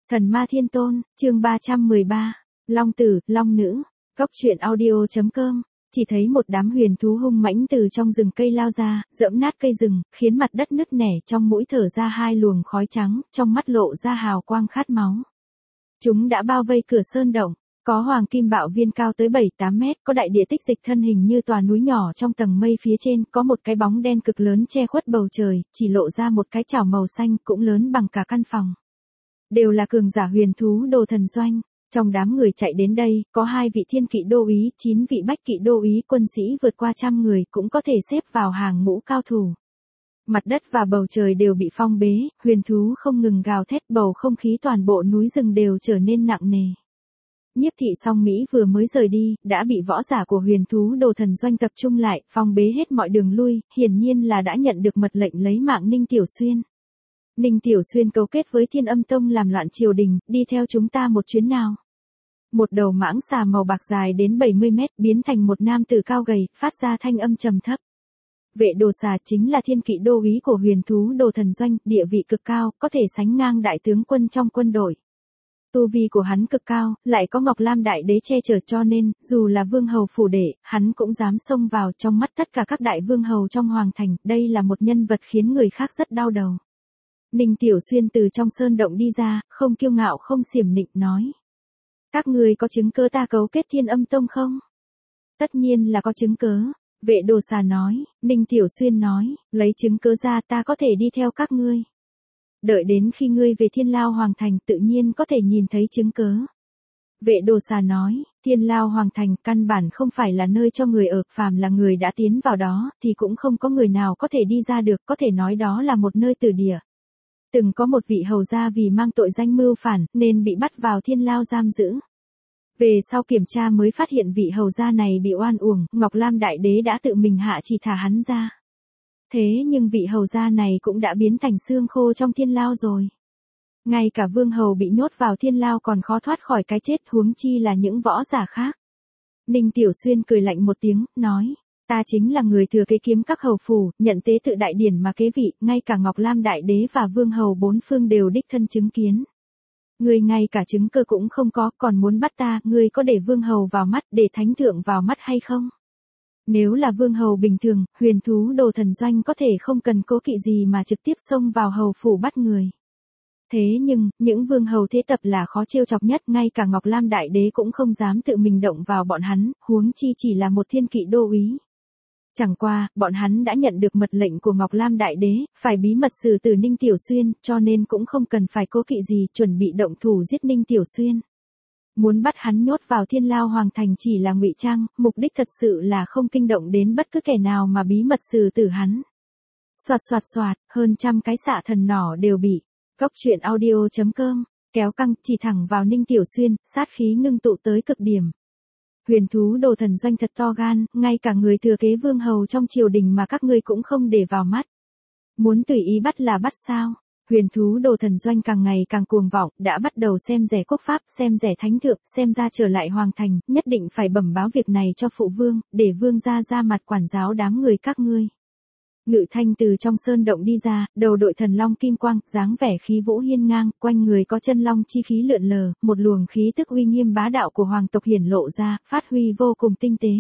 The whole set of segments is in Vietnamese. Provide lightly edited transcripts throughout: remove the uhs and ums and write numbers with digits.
Thần ma thiên tôn, chương 313, Long tử, Long nữ, Cốc truyện audio.com. Chỉ thấy một đám huyền thú hung mãnh từ trong rừng cây lao ra, giẫm nát cây rừng, khiến mặt đất nứt nẻ, trong mũi thở ra hai luồng khói trắng, trong mắt lộ ra hào quang khát máu. Chúng đã bao vây cửa sơn động, có hoàng kim bạo viên cao tới 7-8 mét, có đại địa tích dịch thân hình như tòa núi nhỏ trong tầng mây phía trên, có một cái bóng đen cực lớn che khuất bầu trời, chỉ lộ ra một cái chảo màu xanh cũng lớn bằng cả căn phòng. Đều là cường giả huyền thú đồ thần doanh. Trong đám người chạy đến đây, có 2 vị thiên kỵ đô úy, 9 vị bách kỵ đô úy, quân sĩ vượt qua 100 người cũng có thể xếp vào hàng ngũ cao thủ. Mặt đất và bầu trời đều bị phong bế, huyền thú không ngừng gào thét, bầu không khí toàn bộ núi rừng đều trở nên nặng nề. Nhiếp thị song Mỹ vừa mới rời đi, đã bị võ giả của huyền thú đồ thần doanh tập trung lại, phong bế hết mọi đường lui, hiển nhiên là đã nhận được mật lệnh lấy mạng Ninh Tiểu Xuyên. Ninh Tiểu Xuyên cấu kết với Thiên Âm Tông làm loạn triều đình, đi theo chúng ta một chuyến nào. Một đầu mãng xà màu bạc dài đến 70 mét, biến thành một nam tử cao gầy, phát ra thanh âm trầm thấp. Vệ đồ xà chính là thiên kỵ đô úy của huyền thú đồ thần doanh, địa vị cực cao, có thể sánh ngang đại tướng quân trong quân đội. Tu vi của hắn cực cao, lại có Ngọc Lam đại đế che chở cho nên, dù là vương hầu phủ đệ, hắn cũng dám xông vào trong mắt tất cả các đại vương hầu trong hoàng thành, đây là một nhân vật khiến người khác rất đau đầu. Ninh Tiểu Xuyên từ trong sơn động đi ra, không kiêu ngạo không xiểm nịnh nói. Các ngươi có chứng cớ ta cấu kết Thiên Âm Tông không? Tất nhiên là có chứng cớ. Vệ đồ xà nói, Ninh Tiểu Xuyên nói, lấy chứng cớ ra ta có thể đi theo các ngươi. Đợi đến khi ngươi về Thiên Lao Hoàng Thành tự nhiên có thể nhìn thấy chứng cớ. Vệ đồ xà nói, Thiên Lao Hoàng Thành căn bản không phải là nơi cho người ở, phàm là người đã tiến vào đó thì cũng không có người nào có thể đi ra được, có thể nói đó là một nơi tử địa. Từng có một vị hầu gia vì mang tội danh mưu phản nên bị bắt vào Thiên Lao giam giữ. Về sau kiểm tra mới phát hiện vị hầu gia này bị oan uổng, Ngọc Lam đại đế đã tự mình hạ chỉ thả hắn ra. Thế nhưng vị hầu gia này cũng đã biến thành xương khô trong Thiên Lao rồi. Ngay cả vương hầu bị nhốt vào Thiên Lao còn khó thoát khỏi cái chết, huống chi là những võ giả khác. Ninh Tiểu Xuyên cười lạnh một tiếng, nói. Ta chính là người thừa kế kiếm các hầu phủ, nhận tế tự đại điển mà kế vị, ngay cả Ngọc Lam đại đế và vương hầu 4 phương đều đích thân chứng kiến. Ngươi ngay cả chứng cơ cũng không có, còn muốn bắt ta, ngươi có để vương hầu vào mắt, để thánh thượng vào mắt hay không? Nếu là vương hầu bình thường, huyền thú đồ thần doanh có thể không cần cố kỵ gì mà trực tiếp xông vào hầu phủ bắt người. Thế nhưng, những vương hầu thế tập là khó trêu chọc nhất, ngay cả Ngọc Lam đại đế cũng không dám tự mình động vào bọn hắn, huống chi chỉ là một thiên kỵ đô úy. Chẳng qua, bọn hắn đã nhận được mật lệnh của Ngọc Lam đại đế, phải bí mật xử tử Ninh Tiểu Xuyên, cho nên cũng không cần phải cố kỵ gì, chuẩn bị động thủ giết Ninh Tiểu Xuyên. Muốn bắt hắn nhốt vào Thiên Lao Hoàng Thành chỉ là ngụy trang, mục đích thật sự là không kinh động đến bất cứ kẻ nào mà bí mật xử tử hắn. Soạt soạt soạt, hơn trăm cái xạ thần nỏ đều bị Cốc truyện audio.com kéo căng, chỉ thẳng vào Ninh Tiểu Xuyên, sát khí ngưng tụ tới cực điểm. Huyền thú đồ thần doanh thật to gan, ngay cả người thừa kế vương hầu trong triều đình mà các ngươi cũng không để vào mắt. Muốn tùy ý bắt là bắt sao? Huyền thú đồ thần doanh càng ngày càng cuồng vọng, đã bắt đầu xem rẻ quốc pháp, xem rẻ thánh thượng, xem ra trở lại hoàng thành, nhất định phải bẩm báo việc này cho phụ vương, để vương gia ra mặt quản giáo đám người các ngươi. Ngự Thanh từ trong sơn động đi ra, đầu đội thần long kim quang, dáng vẻ khí vũ hiên ngang, quanh người có chân long chi khí lượn lờ, một luồng khí tức uy nghiêm bá đạo của hoàng tộc hiển lộ ra, phát huy vô cùng tinh tế.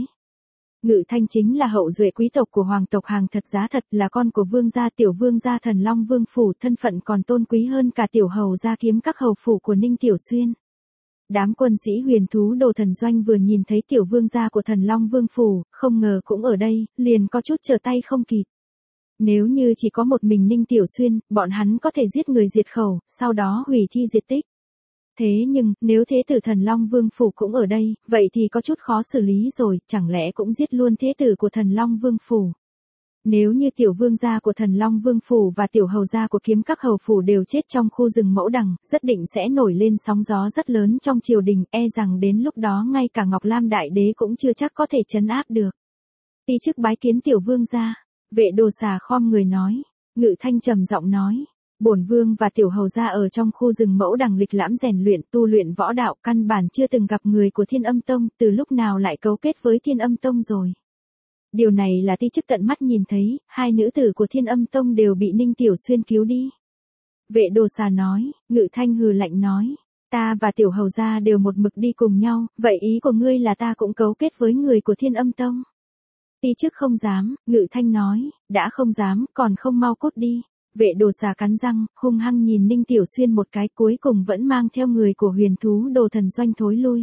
Ngự Thanh chính là hậu duệ quý tộc của hoàng tộc hàng thật giá thật, là con của vương gia tiểu vương gia thần long vương phủ, thân phận còn tôn quý hơn cả tiểu hầu gia kiếm các hầu phủ của Ninh Tiểu Xuyên. Đám quân sĩ huyền thú đồ thần doanh vừa nhìn thấy tiểu vương gia của thần long vương phủ, không ngờ cũng ở đây, liền có chút trở tay không kịp. Nếu như chỉ có một mình Ninh Tiểu Xuyên, bọn hắn có thể giết người diệt khẩu, sau đó hủy thi diệt tích. Thế nhưng, nếu thế tử thần Long Vương Phủ cũng ở đây, vậy thì có chút khó xử lý rồi, chẳng lẽ cũng giết luôn thế tử của thần Long Vương Phủ. Nếu như tiểu vương gia của thần Long Vương Phủ và tiểu hầu gia của kiếm các hầu phủ đều chết trong khu rừng mẫu đằng, rất định sẽ nổi lên sóng gió rất lớn trong triều đình, e rằng đến lúc đó ngay cả Ngọc Lam đại đế cũng chưa chắc có thể trấn áp được. Ti chức bái kiến tiểu vương gia. Vệ đồ xà khom người nói. Ngự Thanh trầm giọng nói. Bổn vương và tiểu hầu gia ở trong khu rừng mẫu đằng lịch lãm rèn luyện tu luyện võ đạo, căn bản chưa từng gặp người của Thiên Âm Tông, từ lúc nào lại cấu kết với Thiên Âm Tông rồi. Điều này là ti chức tận mắt nhìn thấy, 2 nữ tử của Thiên Âm Tông đều bị Ninh Tiểu Xuyên cứu đi. Vệ Đồ Xà nói, Ngự Thanh hừ lạnh nói. Ta và Tiểu Hầu gia đều một mực đi cùng nhau, vậy ý của ngươi là ta cũng cấu kết với người của Thiên Âm Tông. Ti chức không dám, Ngự Thanh nói, đã không dám, còn không mau cút đi. Vệ Đồ Xà cắn răng, hung hăng nhìn Ninh Tiểu Xuyên một cái, cuối cùng vẫn mang theo người của Huyền Thú Đồ Thần Doanh thối lui.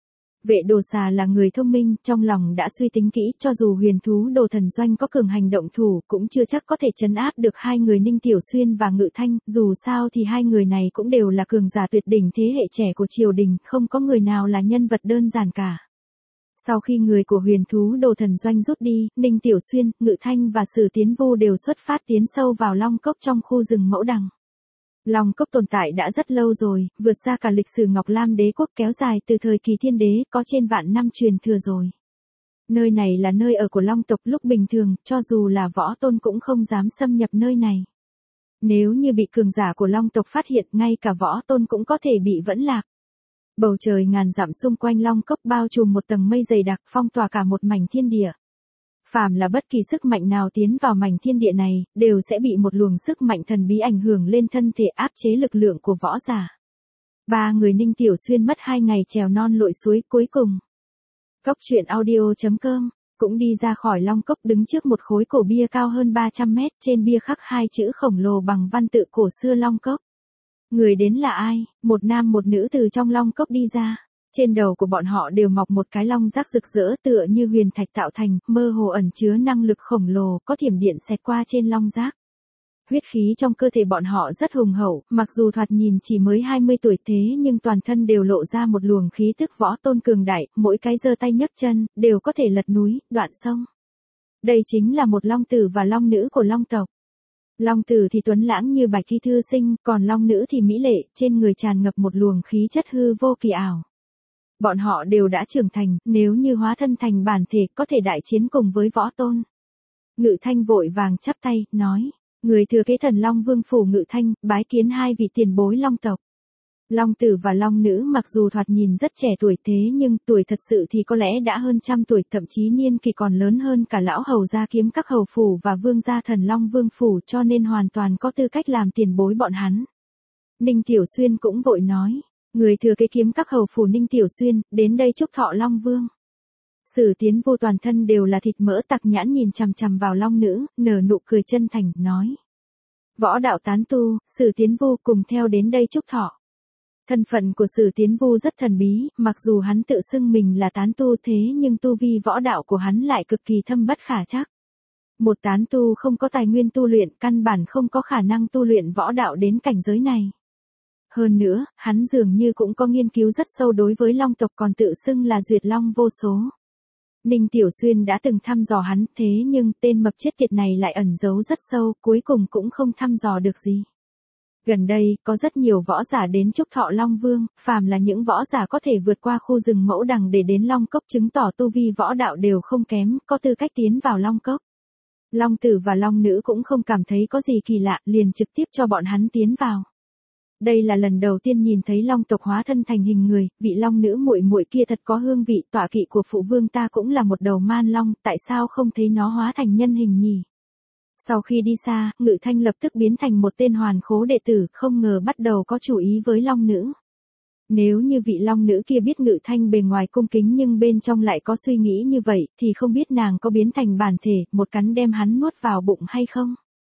Vệ Đồ Xà là người thông minh, trong lòng đã suy tính kỹ, cho dù Huyền Thú Đồ Thần Doanh có cường hành động thủ, cũng chưa chắc có thể trấn áp được hai người Ninh Tiểu Xuyên và Ngự Thanh, dù sao thì hai người này cũng đều là cường giả tuyệt đỉnh thế hệ trẻ của triều đình, không có người nào là nhân vật đơn giản cả. Sau khi người của Huyền Thú Đồ Thần Doanh rút đi, Ninh Tiểu Xuyên, Ngự Thanh và Sử Tiến Vu đều xuất phát tiến sâu vào Long Cốc trong khu rừng Mẫu Đằng. Long Cốc tồn tại đã rất lâu rồi, vượt xa cả lịch sử Ngọc Lam Đế quốc kéo dài từ thời kỳ Thiên Đế, có trên vạn năm truyền thừa rồi. Nơi này là nơi ở của Long tộc, lúc bình thường, cho dù là võ tôn cũng không dám xâm nhập nơi này. Nếu như bị cường giả của Long tộc phát hiện, ngay cả võ tôn cũng có thể bị vẫn lạc. Bầu trời ngàn dặm xung quanh Long Cốc bao trùm một tầng mây dày đặc, phong tỏa cả một mảnh thiên địa. Phàm là bất kỳ sức mạnh nào tiến vào mảnh thiên địa này, đều sẽ bị một luồng sức mạnh thần bí ảnh hưởng lên thân thể, áp chế lực lượng của võ giả. Ba người Ninh Tiểu Xuyên mất 2 ngày trèo non lội suối, cuối cùng Cốc truyện audio.com cũng đi ra khỏi Long Cốc, đứng trước một khối cổ bia cao hơn 300 mét, trên bia khắc 2 chữ khổng lồ bằng văn tự cổ xưa Long Cốc. Người đến là ai? Một nam một nữ từ trong Long Cốc đi ra. Trên đầu của bọn họ đều mọc một cái long giác rực rỡ tựa như huyền thạch tạo thành, mơ hồ ẩn chứa năng lực khổng lồ, có thiểm điện xẹt qua trên long giác. Huyết khí trong cơ thể bọn họ rất hùng hậu, mặc dù thoạt nhìn chỉ mới 20 tuổi thế nhưng toàn thân đều lộ ra một luồng khí tức võ tôn cường đại, mỗi cái giơ tay nhấc chân, đều có thể lật núi, đoạn sông. Đây chính là một long tử và long nữ của long tộc. Long tử thì tuấn lãng như bạch thi thư sinh, còn long nữ thì mỹ lệ, trên người tràn ngập một luồng khí chất hư vô kỳ ảo. Bọn họ đều đã trưởng thành, nếu như hóa thân thành bản thể có thể đại chiến cùng với võ tôn. Ngự Thanh vội vàng chắp tay, nói, người thừa kế Thần Long Vương phủ Ngự Thanh, bái kiến hai vị tiền bối long tộc. Long tử và long nữ mặc dù thoạt nhìn rất trẻ tuổi thế nhưng tuổi thật sự thì có lẽ đã hơn 100 tuổi, thậm chí niên kỳ còn lớn hơn cả lão hầu gia Kiếm Các hầu phủ và vương gia Thần Long Vương phủ, cho nên hoàn toàn có tư cách làm tiền bối bọn hắn. Ninh Tiểu Xuyên cũng vội nói, người thừa kế Kiếm Các hầu phủ Ninh Tiểu Xuyên, đến đây chúc thọ Long Vương. Sử Tiến Vô toàn thân đều là thịt mỡ, tặc nhãn nhìn chằm chằm vào long nữ, nở nụ cười chân thành, nói. Võ đạo tán tu, Sử Tiến Vô cùng theo đến đây chúc thọ. Thân phận của Sử Tiến Vô rất thần bí, mặc dù hắn tự xưng mình là tán tu thế nhưng tu vi võ đạo của hắn lại cực kỳ thâm bất khả trắc. Một tán tu không có tài nguyên tu luyện, căn bản không có khả năng tu luyện võ đạo đến cảnh giới này. Hơn nữa, hắn dường như cũng có nghiên cứu rất sâu đối với long tộc, còn tự xưng là duyệt long vô số. Ninh Tiểu Xuyên đã từng thăm dò hắn, thế nhưng tên mập chết tiệt này lại ẩn giấu rất sâu, cuối cùng cũng không thăm dò được gì. Gần đây, có rất nhiều võ giả đến chúc thọ Long Vương, phàm là những võ giả có thể vượt qua khu rừng Mẫu Đằng để đến Long Cốc, chứng tỏ tu vi võ đạo đều không kém, có tư cách tiến vào Long Cốc. Long tử và long nữ cũng không cảm thấy có gì kỳ lạ, liền trực tiếp cho bọn hắn tiến vào. Đây là lần đầu tiên nhìn thấy long tộc hóa thân thành hình người, vị long nữ muội muội kia thật có hương vị, tọa kỵ của phụ vương ta cũng là một đầu man long, tại sao không thấy nó hóa thành nhân hình nhỉ? Sau khi đi xa, Ngự Thanh lập tức biến thành một tên hoàn khố đệ tử, không ngờ bắt đầu có chủ ý với long nữ. Nếu như vị long nữ kia biết Ngự Thanh bề ngoài cung kính nhưng bên trong lại có suy nghĩ như vậy, thì không biết nàng có biến thành bản thể, một cắn đem hắn nuốt vào bụng hay không?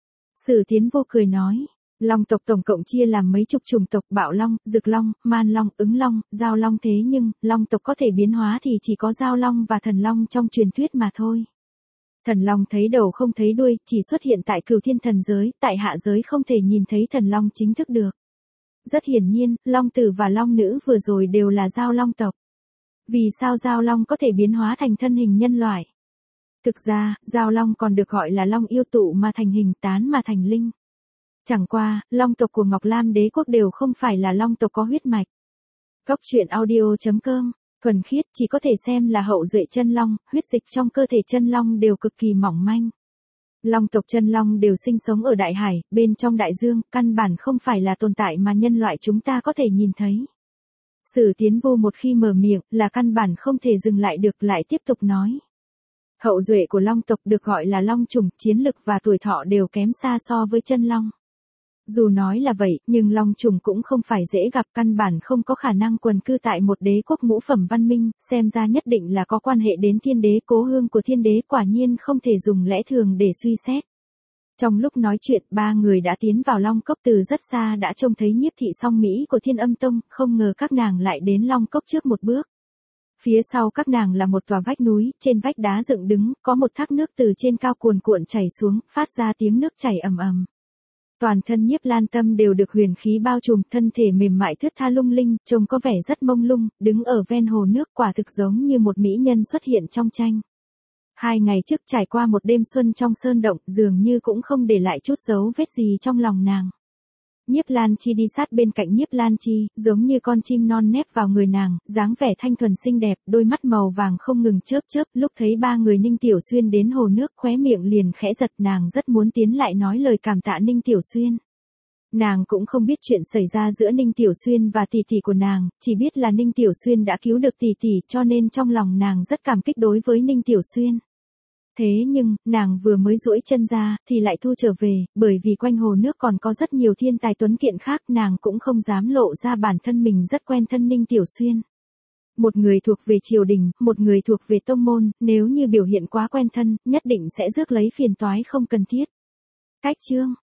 Sử Tiến Vô cười nói. Long tộc tổng cộng chia làm mấy chục chủng tộc, bạo long, dực long, man long, ứng long, giao long, thế nhưng, long tộc có thể biến hóa thì chỉ có giao long và thần long trong truyền thuyết mà thôi. Thần long thấy đầu không thấy đuôi, chỉ xuất hiện tại Cửu Thiên thần giới, tại hạ giới không thể nhìn thấy thần long chính thức được. Rất hiển nhiên, long tử và long nữ vừa rồi đều là giao long tộc. Vì sao giao long có thể biến hóa thành thân hình nhân loại? Thực ra, giao long còn được gọi là long yêu tụ mà thành hình, tán mà thành linh. Chẳng qua, long tộc của Ngọc Lam Đế quốc đều không phải là long tộc có huyết mạch. Cốc truyện audio.com, thuần khiết, chỉ có thể xem là hậu duệ chân long, huyết dịch trong cơ thể chân long đều cực kỳ mỏng manh. Long tộc chân long đều sinh sống ở đại hải, bên trong đại dương, căn bản không phải là tồn tại mà nhân loại chúng ta có thể nhìn thấy. Sử Tiến Vô một khi mở miệng là căn bản không thể dừng lại được, lại tiếp tục nói. Hậu duệ của long tộc được gọi là long chủng, chiến lực và tuổi thọ đều kém xa so với chân long. Dù nói là vậy, nhưng Long Trùng cũng không phải dễ gặp, căn bản không có khả năng quần cư tại một đế quốc ngũ phẩm văn minh, xem ra nhất định là có quan hệ đến thiên đế, cố hương của thiên đế quả nhiên không thể dùng lẽ thường để suy xét. Trong lúc nói chuyện, ba người đã tiến vào Long Cốc, từ rất xa đã trông thấy Nhiếp thị song Mỹ của Thiên Âm Tông, không ngờ các nàng lại đến Long Cốc trước một bước. Phía sau các nàng là một tòa vách núi, trên vách đá dựng đứng, có một thác nước từ trên cao cuồn cuộn chảy xuống, phát ra tiếng nước chảy ầm ầm. Toàn thân Nhiếp Lan Tâm đều được huyền khí bao trùm, thân thể mềm mại thướt tha lung linh, trông có vẻ rất mông lung, đứng ở ven hồ nước quả thực giống như một mỹ nhân xuất hiện trong tranh. 2 ngày trước trải qua một đêm xuân trong sơn động, dường như cũng không để lại chút dấu vết gì trong lòng nàng. Nhiếp Lan Chi đi sát bên cạnh Nhiếp Lan Chi, giống như con chim non nép vào người nàng, dáng vẻ thanh thuần xinh đẹp, đôi mắt màu vàng không ngừng chớp chớp, lúc thấy ba người Ninh Tiểu Xuyên đến hồ nước, khóe miệng liền khẽ giật, nàng rất muốn tiến lại nói lời cảm tạ Ninh Tiểu Xuyên. Nàng cũng không biết chuyện xảy ra giữa Ninh Tiểu Xuyên và tỷ tỷ của nàng, chỉ biết là Ninh Tiểu Xuyên đã cứu được tỷ tỷ, cho nên trong lòng nàng rất cảm kích đối với Ninh Tiểu Xuyên. Thế nhưng, nàng vừa mới duỗi chân ra, thì lại thu trở về, bởi vì quanh hồ nước còn có rất nhiều thiên tài tuấn kiện khác, nàng cũng không dám lộ ra bản thân mình rất quen thân Ninh Tiểu Xuyên. Một người thuộc về triều đình, một người thuộc về tông môn, nếu như biểu hiện quá quen thân, nhất định sẽ rước lấy phiền toái không cần thiết. Cách chương